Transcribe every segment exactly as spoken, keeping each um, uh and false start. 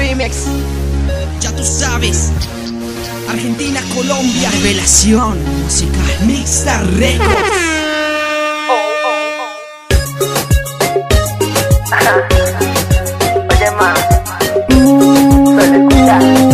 Remix. Ya tú sabes. Argentina, Colombia. Revelación musical. Mixta Records. Oye, ma, solo escucha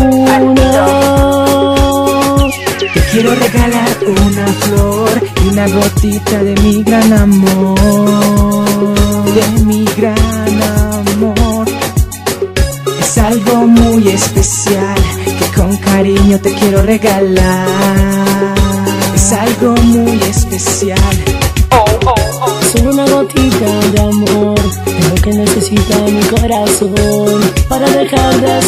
Te quiero regalar una flor y una gotita de mi gran amor, de mi gran amor. Es algo muy especial que con cariño te quiero regalar. Es algo muy especial. Solo una gotita de amor es lo que necesita mi corazón para dejar de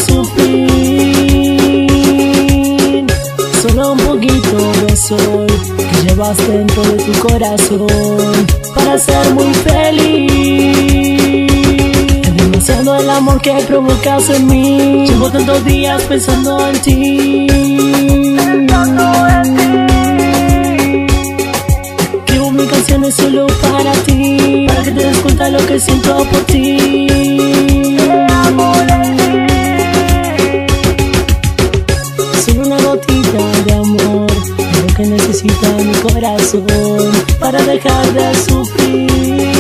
sufrir. Solo un poquito de sol que llevas dentro de tu corazón para ser muy feliz. Es demasiado el amor que provocas en mí. Llevo tantos días pensando en ti, pensando en ti. Escribo mi canción es solo para ti, para que te des cuenta de lo que siento por ti. Te amo de ti. Solo una gotita de amor es lo que necesita mi corazón para dejar de sufrir.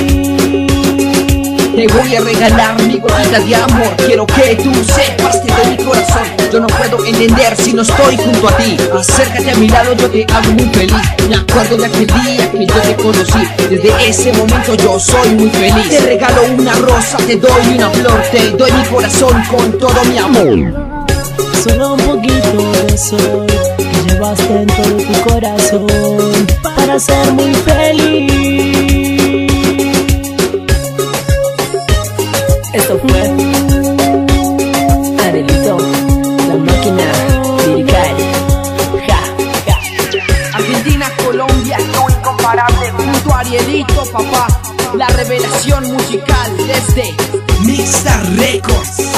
Te voy a regalar mi gotita de amor. Quiero que tú sepas que de mi corazón yo no puedo entender si no estoy junto a ti. Acércate a mi lado, yo te hago muy feliz. Me acuerdo de aquel día que yo te conocí. Desde ese momento yo soy muy feliz. Te regalo una rosa, te doy una flor. Te doy mi corazón con todo mi amor. Solo un poquito de sol que llevas dentro de tu corazón para ser muy feliz. Esto fue Adelito, la máquina lirical. Ja, ja. Argentina, Colombia, tú incomparable. Junto a Arielito, papá. La revelación musical desde Mixta Records.